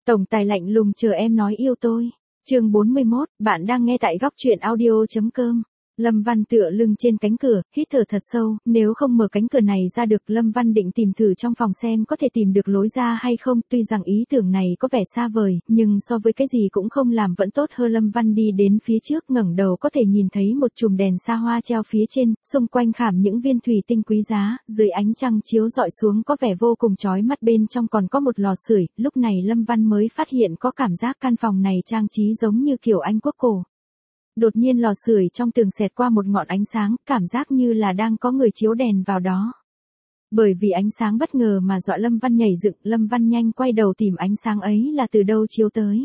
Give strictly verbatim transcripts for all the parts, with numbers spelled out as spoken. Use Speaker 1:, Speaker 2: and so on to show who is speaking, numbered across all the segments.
Speaker 1: Tổng tài lạnh lùng chờ em nói yêu tôi. Chương bốn mươi mốt, bạn đang nghe tại góc truyện audio chấm com. Lâm Văn tựa lưng trên cánh cửa, hít thở thật sâu, nếu không mở cánh cửa này ra được, Lâm Văn định tìm thử trong phòng xem có thể tìm được lối ra hay không, tuy rằng ý tưởng này có vẻ xa vời, nhưng so với cái gì cũng không làm vẫn tốt hơn. Lâm Văn đi đến phía trước, ngẩng đầu có thể nhìn thấy một chùm đèn xa hoa treo phía trên, xung quanh khảm những viên thủy tinh quý giá, dưới ánh trăng chiếu rọi xuống có vẻ vô cùng chói mắt, bên trong còn có một lò sưởi. Lúc này Lâm Văn mới phát hiện có cảm giác căn phòng này trang trí giống như kiểu Anh quốc cổ. Đột nhiên lò sưởi trong tường xẹt qua một ngọn ánh sáng, cảm giác như là đang có người chiếu đèn vào đó. Bởi vì ánh sáng bất ngờ mà dọa Lâm Văn nhảy dựng, Lâm Văn nhanh quay đầu tìm ánh sáng ấy là từ đâu chiếu tới.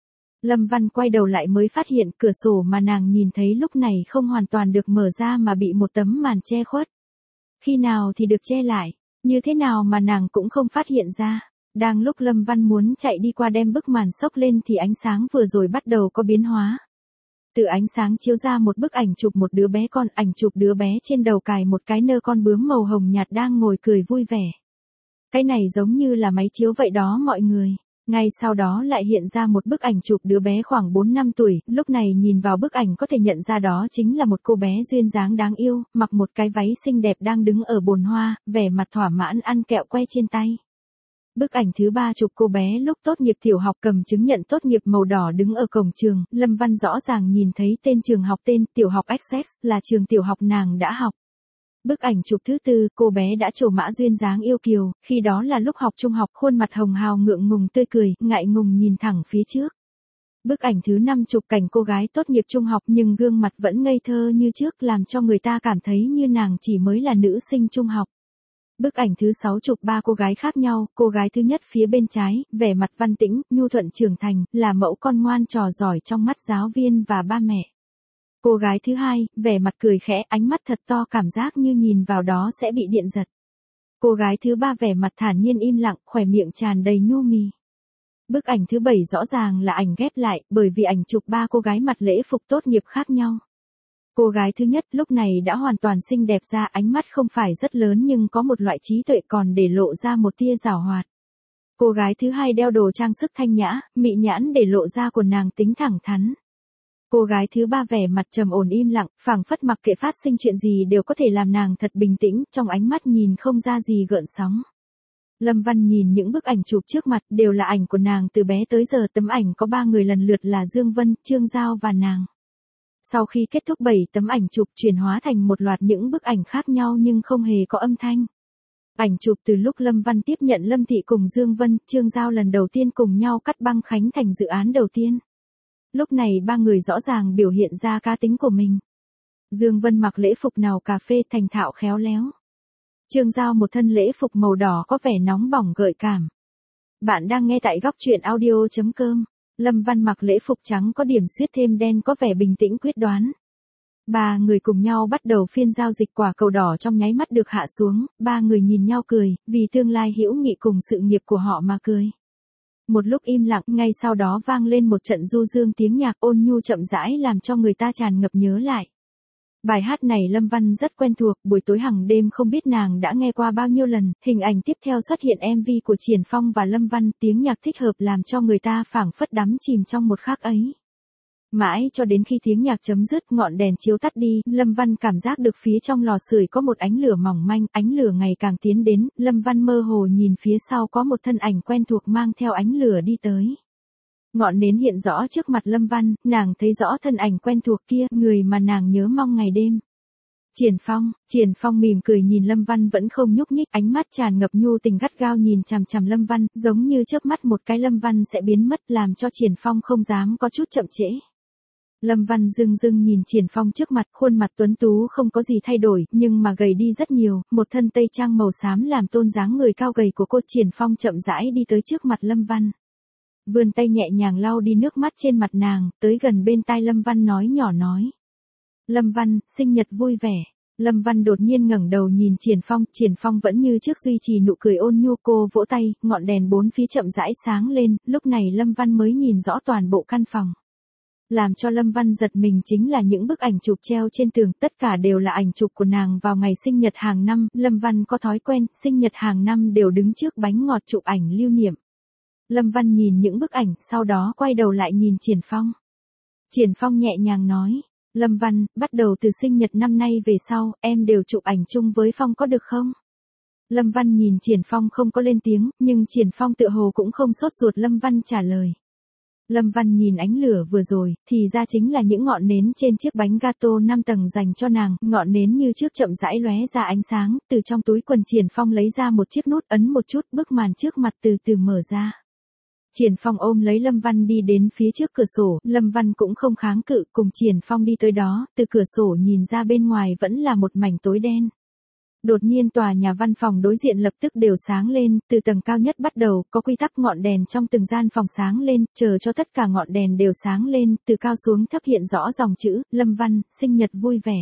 Speaker 1: Lâm Văn quay đầu lại mới phát hiện cửa sổ mà nàng nhìn thấy lúc này không hoàn toàn được mở ra mà bị một tấm màn che khuất. Khi nào thì được che lại, như thế nào mà nàng cũng không phát hiện ra. Đang lúc Lâm Văn muốn chạy đi qua đem bức màn xốc lên thì ánh sáng vừa rồi bắt đầu có biến hóa. Từ ánh sáng chiếu ra một bức ảnh chụp một đứa bé con, ảnh chụp đứa bé trên đầu cài một cái nơ con bướm màu hồng nhạt đang ngồi cười vui vẻ. Cái này giống như là máy chiếu vậy đó mọi người. Ngay sau đó lại hiện ra một bức ảnh chụp đứa bé khoảng bốn năm tuổi, lúc này nhìn vào bức ảnh có thể nhận ra đó chính là một cô bé duyên dáng đáng yêu, mặc một cái váy xinh đẹp đang đứng ở bồn hoa, vẻ mặt thỏa mãn ăn kẹo que trên tay. Bức ảnh thứ ba chụp cô bé lúc tốt nghiệp tiểu học cầm chứng nhận tốt nghiệp màu đỏ đứng ở cổng trường, Lâm Văn rõ ràng nhìn thấy tên trường học, tên tiểu học Essex là trường tiểu học nàng đã học. Bức ảnh chụp thứ tư, cô bé đã trổ mã duyên dáng yêu kiều, khi đó là lúc học trung học, khuôn mặt hồng hào ngượng ngùng tươi cười, ngại ngùng nhìn thẳng phía trước. Bức ảnh thứ năm chụp cảnh cô gái tốt nghiệp trung học nhưng gương mặt vẫn ngây thơ như trước, làm cho người ta cảm thấy như nàng chỉ mới là nữ sinh trung học. Bức ảnh thứ sáu chụp ba cô gái khác nhau, cô gái thứ nhất phía bên trái, vẻ mặt văn tĩnh, nhu thuận trưởng thành, là mẫu con ngoan trò giỏi trong mắt giáo viên và ba mẹ. Cô gái thứ hai, vẻ mặt cười khẽ, ánh mắt thật to, cảm giác như nhìn vào đó sẽ bị điện giật. Cô gái thứ ba vẻ mặt thản nhiên im lặng, khóe miệng tràn đầy nhu mì. Bức ảnh thứ bảy rõ ràng là ảnh ghép lại, bởi vì ảnh chụp ba cô gái mặc lễ phục tốt nghiệp khác nhau. Cô gái thứ nhất lúc này đã hoàn toàn xinh đẹp ra, ánh mắt không phải rất lớn nhưng có một loại trí tuệ còn để lộ ra một tia giảo hoạt. Cô gái thứ hai đeo đồ trang sức thanh nhã, mị nhãn để lộ ra của nàng tính thẳng thắn. Cô gái thứ ba vẻ mặt trầm ổn im lặng, phảng phất mặc kệ phát sinh chuyện gì đều có thể làm nàng thật bình tĩnh, trong ánh mắt nhìn không ra gì gợn sóng. Lâm Văn nhìn những bức ảnh chụp trước mặt đều là ảnh của nàng từ bé tới giờ, tấm ảnh có ba người lần lượt là Dương Vân, Trương Giao và nàng. Sau khi kết thúc bảy tấm ảnh chụp chuyển hóa thành một loạt những bức ảnh khác nhau nhưng không hề có âm thanh. Ảnh chụp từ lúc Lâm Văn tiếp nhận Lâm Thị cùng Dương Vân, Trương Giao lần đầu tiên cùng nhau cắt băng khánh thành dự án đầu tiên. Lúc này ba người rõ ràng biểu hiện ra cá tính của mình. Dương Vân mặc lễ phục nào cà phê thành thạo khéo léo. Trương Giao một thân lễ phục màu đỏ có vẻ nóng bỏng gợi cảm. Bạn đang nghe tại góc truyện audio chấm com. Lâm Văn mặc lễ phục trắng có điểm xuyết thêm đen có vẻ bình tĩnh quyết đoán. Ba người cùng nhau bắt đầu phiên giao dịch, quả cầu đỏ trong nháy mắt được hạ xuống, ba người nhìn nhau cười, vì tương lai hữu nghị cùng sự nghiệp của họ mà cười. Một lúc im lặng, ngay sau đó vang lên một trận du dương tiếng nhạc ôn nhu chậm rãi làm cho người ta tràn ngập nhớ lại. Bài hát này Lâm Văn rất quen thuộc, buổi tối hàng đêm không biết nàng đã nghe qua bao nhiêu lần. Hình ảnh tiếp theo xuất hiện em vê của Triển Phong và Lâm Văn, tiếng nhạc thích hợp làm cho người ta phảng phất đắm chìm trong một khắc ấy. Mãi cho đến khi tiếng nhạc chấm dứt, ngọn đèn chiếu tắt đi, Lâm Văn cảm giác được phía trong lò sưởi có một ánh lửa mỏng manh, ánh lửa ngày càng tiến đến, Lâm Văn mơ hồ nhìn phía sau có một thân ảnh quen thuộc mang theo ánh lửa đi tới. Ngọn nến hiện rõ trước mặt Lâm Văn, nàng thấy rõ thân ảnh quen thuộc kia, người mà nàng nhớ mong ngày đêm. Triển Phong, Triển Phong mỉm cười nhìn Lâm Văn vẫn không nhúc nhích, ánh mắt tràn ngập nhu tình gắt gao nhìn chằm chằm Lâm Văn, giống như chớp mắt một cái Lâm Văn sẽ biến mất, làm cho Triển Phong không dám có chút chậm trễ. Lâm Văn dưng dưng nhìn Triển Phong trước mặt, khuôn mặt tuấn tú không có gì thay đổi, nhưng mà gầy đi rất nhiều, một thân tây trang màu xám làm tôn dáng người cao gầy của cô. Triển Phong chậm rãi đi tới trước mặt Lâm Văn. Vươn tay nhẹ nhàng lau đi nước mắt trên mặt nàng, tới gần bên tai Lâm Văn nói nhỏ nói. Lâm Văn, sinh nhật vui vẻ. Lâm Văn đột nhiên ngẩng đầu nhìn Triển Phong, Triển Phong vẫn như trước duy trì nụ cười ôn nhu, cô vỗ tay, ngọn đèn bốn phía chậm rãi sáng lên, lúc này Lâm Văn mới nhìn rõ toàn bộ căn phòng. Làm cho Lâm Văn giật mình chính là những bức ảnh chụp treo trên tường, tất cả đều là ảnh chụp của nàng vào ngày sinh nhật hàng năm, Lâm Văn có thói quen, sinh nhật hàng năm đều đứng trước bánh ngọt chụp ảnh lưu niệm. Lâm Văn nhìn những bức ảnh, sau đó quay đầu lại nhìn Triển Phong. Triển Phong nhẹ nhàng nói, Lâm Văn, bắt đầu từ sinh nhật năm nay về sau, em đều chụp ảnh chung với Phong có được không? Lâm Văn nhìn Triển Phong không có lên tiếng, nhưng Triển Phong tựa hồ cũng không sốt ruột Lâm Văn trả lời. Lâm Văn nhìn ánh lửa vừa rồi, thì ra chính là những ngọn nến trên chiếc bánh gato năm tầng dành cho nàng, ngọn nến như trước chậm rãi lóe ra ánh sáng, từ trong túi quần Triển Phong lấy ra một chiếc nút ấn một chút, bức màn trước mặt từ từ mở ra. Triển Phong ôm lấy Lâm Văn đi đến phía trước cửa sổ, Lâm Văn cũng không kháng cự, cùng Triển Phong đi tới đó, từ cửa sổ nhìn ra bên ngoài vẫn là một mảnh tối đen. Đột nhiên tòa nhà văn phòng đối diện lập tức đều sáng lên, từ tầng cao nhất bắt đầu, có quy tắc ngọn đèn trong từng gian phòng sáng lên, chờ cho tất cả ngọn đèn đều sáng lên, từ cao xuống thấp hiện rõ dòng chữ, Lâm Văn, sinh nhật vui vẻ.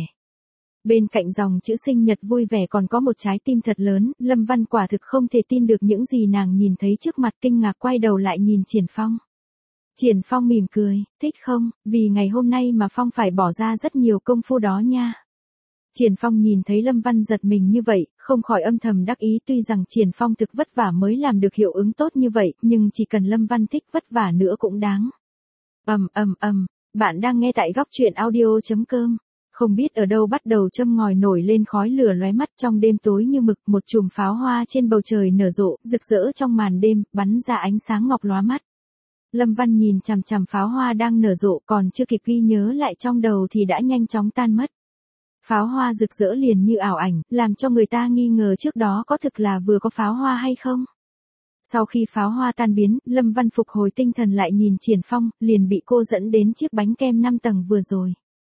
Speaker 1: Bên cạnh dòng chữ sinh nhật vui vẻ còn có một trái tim thật lớn, Lâm Văn quả thực không thể tin được những gì nàng nhìn thấy trước mặt, kinh ngạc quay đầu lại nhìn Triển Phong. Triển Phong mỉm cười, thích không, vì ngày hôm nay mà Phong phải bỏ ra rất nhiều công phu đó nha. Triển Phong nhìn thấy Lâm Văn giật mình như vậy, không khỏi âm thầm đắc ý, tuy rằng Triển Phong thực vất vả mới làm được hiệu ứng tốt như vậy, nhưng chỉ cần Lâm Văn thích vất vả nữa cũng đáng. Ầm ầm ầm, bạn đang nghe tại góc truyện audio chấm com. Không biết ở đâu bắt đầu châm ngòi nổi lên khói lửa lóe mắt, trong đêm tối như mực, một chùm pháo hoa trên bầu trời nở rộ, rực rỡ trong màn đêm, bắn ra ánh sáng ngọc lóa mắt. Lâm Văn nhìn chằm chằm pháo hoa đang nở rộ, còn chưa kịp ghi nhớ lại trong đầu thì đã nhanh chóng tan mất. Pháo hoa rực rỡ liền như ảo ảnh, làm cho người ta nghi ngờ trước đó có thực là vừa có pháo hoa hay không. Sau khi pháo hoa tan biến, Lâm Văn phục hồi tinh thần lại nhìn Triển Phong, liền bị cô dẫn đến chiếc bánh kem năm tầng vừa rồi.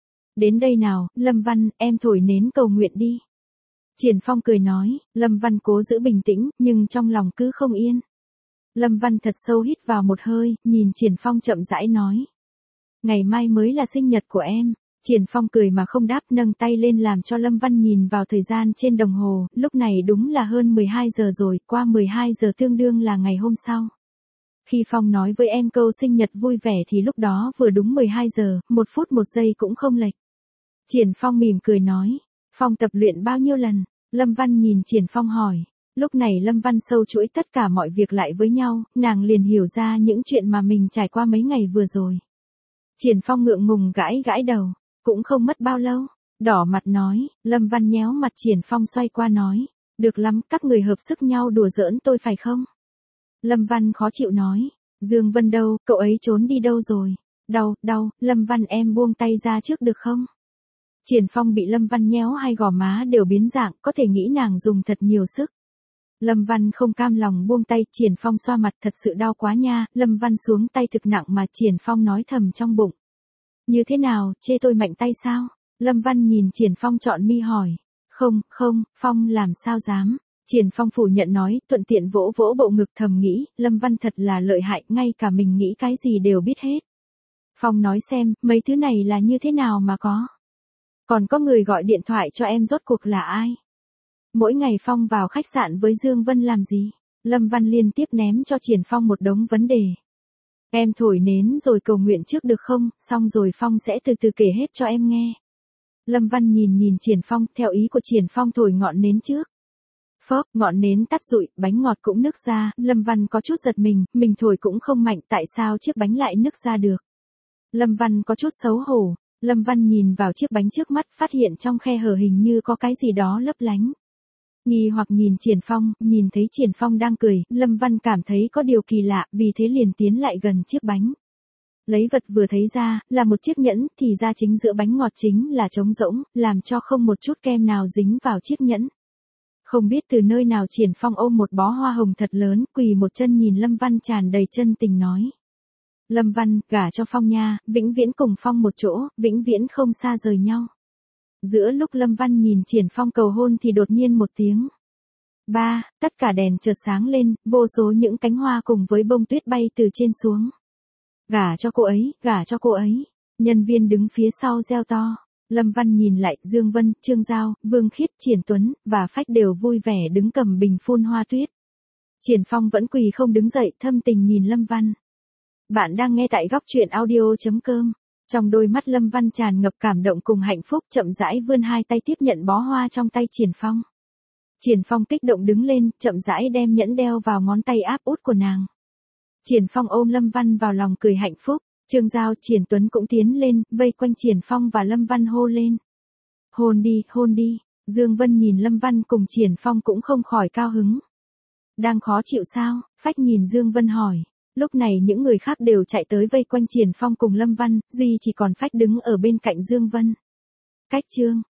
Speaker 1: Đến đây nào, Lâm Văn, em thổi nến cầu nguyện đi. Triển Phong cười nói, Lâm Văn cố giữ bình tĩnh, nhưng trong lòng cứ không yên. Lâm Văn thật sâu hít vào một hơi, nhìn Triển Phong chậm rãi nói. Ngày mai mới là sinh nhật của em. Triển Phong cười mà không đáp, nâng tay lên làm cho Lâm Văn nhìn vào thời gian trên đồng hồ, lúc này đúng là hơn mười hai giờ rồi, qua mười hai giờ tương đương là ngày hôm sau. Khi Phong nói với em câu sinh nhật vui vẻ thì lúc đó vừa đúng mười hai giờ, một phút một giây cũng không lệch. Triển Phong mỉm cười nói, Phong tập luyện bao nhiêu lần? Lâm Văn nhìn Triển Phong hỏi. Lúc này Lâm Văn sâu chuỗi tất cả mọi việc lại với nhau, nàng liền hiểu ra những chuyện mà mình trải qua mấy ngày vừa rồi. Triển Phong ngượng ngùng gãi gãi đầu, cũng không mất bao lâu, đỏ mặt nói, Lâm Văn nhéo mặt Triển Phong xoay qua nói, được lắm, các người hợp sức nhau đùa giỡn tôi phải không? Lâm Văn khó chịu nói, Dương Vân đâu, cậu ấy trốn đi đâu rồi? Đau, đau, Lâm Văn em buông tay ra trước được không? Triển Phong bị Lâm Văn nhéo hai gò má đều biến dạng, có thể nghĩ nàng dùng thật nhiều sức. Lâm Văn không cam lòng buông tay, Triển Phong xoa mặt, thật sự đau quá nha, Lâm Văn xuống tay thực nặng mà Triển Phong nói thầm trong bụng. Như thế nào, chê tôi mạnh tay sao? Lâm Văn nhìn Triển Phong trọn mi hỏi. Không, không, Phong làm sao dám. Triển Phong phủ nhận nói, thuận tiện vỗ vỗ bộ ngực thầm nghĩ, Lâm Văn thật là lợi hại, ngay cả mình nghĩ cái gì đều biết hết. Phong nói xem, mấy thứ này là như thế nào mà có. Còn có người gọi điện thoại cho em rốt cuộc là ai? Mỗi ngày Phong vào khách sạn với Dương Vân làm gì? Lâm Văn liên tiếp ném cho Triển Phong một đống vấn đề. Em thổi nến rồi cầu nguyện trước được không, xong rồi Phong sẽ từ từ kể hết cho em nghe. Lâm Văn nhìn nhìn Triển Phong, theo ý của Triển Phong thổi ngọn nến trước. Phốc, ngọn nến tắt rụi, bánh ngọt cũng nứt ra, Lâm Văn có chút giật mình, mình thổi cũng không mạnh, tại sao chiếc bánh lại nứt ra được. Lâm Văn có chút xấu hổ, Lâm Văn nhìn vào chiếc bánh trước mắt, phát hiện trong khe hở hình như có cái gì đó lấp lánh. Nghi hoặc nhìn Triển Phong, nhìn thấy Triển Phong đang cười, Lâm Văn cảm thấy có điều kỳ lạ, vì thế liền tiến lại gần chiếc bánh. Lấy vật vừa thấy ra, là một chiếc nhẫn, thì ra chính giữa bánh ngọt chính là trống rỗng, làm cho không một chút kem nào dính vào chiếc nhẫn. Không biết từ nơi nào Triển Phong ôm một bó hoa hồng thật lớn, quỳ một chân nhìn Lâm Văn tràn đầy chân tình nói. Lâm Văn, gả cho Phong nha, vĩnh viễn cùng Phong một chỗ, vĩnh viễn không xa rời nhau. Giữa lúc Lâm Văn nhìn Triển Phong cầu hôn thì đột nhiên một tiếng. Ba, tất cả đèn chợt sáng lên, vô số những cánh hoa cùng với bông tuyết bay từ trên xuống. Gả cho cô ấy, gả cho cô ấy. Nhân viên đứng phía sau reo to. Lâm Văn nhìn lại, Dương Vân, Trương Giao, Vương Khiết, Triển Tuấn, và Phách đều vui vẻ đứng cầm bình phun hoa tuyết. Triển Phong vẫn quỳ không đứng dậy, thâm tình nhìn Lâm Văn. Bạn đang nghe tại góc truyện audio chấm com. Trong đôi mắt Lâm Văn tràn ngập cảm động cùng hạnh phúc, chậm rãi vươn hai tay tiếp nhận bó hoa trong tay Triển Phong. Triển Phong kích động đứng lên, chậm rãi đem nhẫn đeo vào ngón tay áp út của nàng. Triển Phong ôm Lâm Văn vào lòng cười hạnh phúc, Trương Giao, Triển Tuấn cũng tiến lên, vây quanh Triển Phong và Lâm Văn hô lên. Hôn đi, hôn đi, Dương Vân nhìn Lâm Văn cùng Triển Phong cũng không khỏi cao hứng. Đang khó chịu sao? Phách nhìn Dương Vân hỏi. Lúc này những người khác đều chạy tới vây quanh Triển Phong cùng Lâm Văn, duy chỉ còn Phách đứng ở bên cạnh Dương Vân. Cách chương